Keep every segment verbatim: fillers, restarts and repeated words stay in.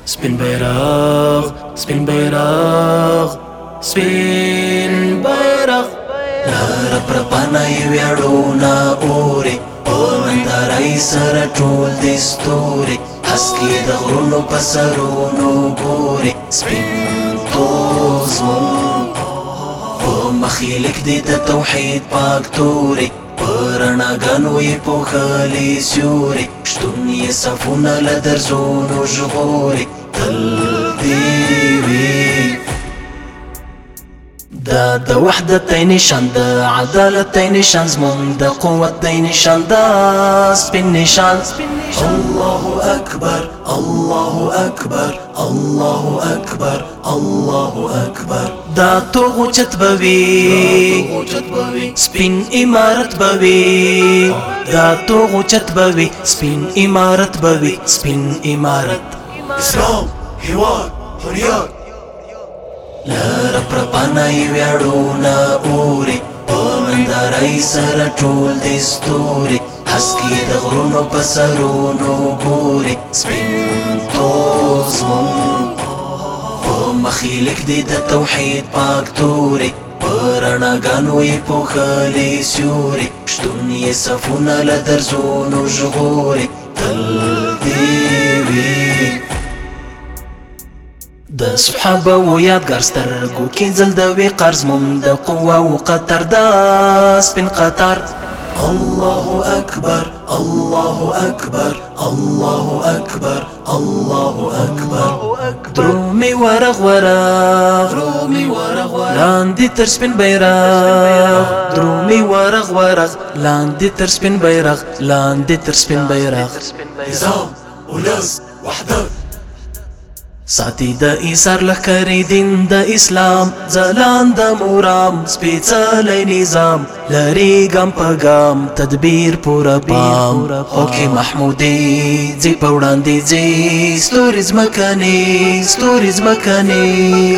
سپین بیرغ سپین بیرغ سپین بیرغ لاره پر پانای ویاړونه اوري په نندارۍ سره ټول دې ستوري هسکې د غرونو په سرونو ګوري سپین تور زموږ په مخ یې لیږدي د توحید پاک توري په رڼاګانو یې پوښلي سیوري شتون یې صفونه له درزونو ژغوري تل دې وي دا د وحدت نشان د عدالت نشان زمون د قوت نشان دا سپین نشان الله اکبر الله اکبر الله اکبر الله اکبر دا توغو چت بوي سپین امارت بوي دا توغو چت بوي سپین امارت بوي سپین امارت اسلام هیواد حریات لاره پر پانای ویاړونه اوري په نندارۍ سره ټول دې ستوري هسکې د غرونو په سرونو ګوري سپین تور زموږ په مخ یې لیږدي د توحید پاک توري په رڼاګانو یې پوښلي سیوري شتون یې صفونه له درزونو ژغوري تل دې وي د صحابه و یادګار سترګو کې ځل د وقار زموږ د قوه و قطر دا سپین قطر الله اکبر الله اکبر الله اکبر الله اکبر درومي ورغ ورغ لاندې تر سپین بیرغ درومي ورغ ورغ لاندې تر سپین بیرغ لاندې تر سپین بیرغ نظام ولس وحدت ساتي د ایثار لښکرې دین د اسلام ځلانده مرام سپېڅلی نظام لري ګام په ګام تدبیر پوره پام هوکې محمودي ځي په وړاندې ځي ستوري ځمکنې ستوري ځمکنې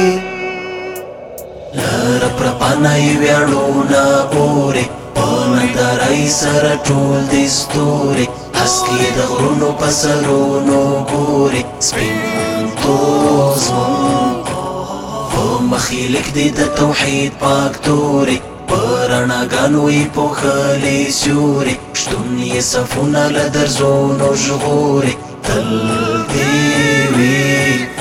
لاره پر پانای ویاړونه اوري په نندارۍ سره ټول دې ستوري هسکې د غرونو په سرونو ګوري سپین تور زموږ په مخ یې لیږدي د توحید پاک توري په رڼاګانو یې پوښلي سیوري شتون یې صفونه له درزونو ژغوري تل دې وي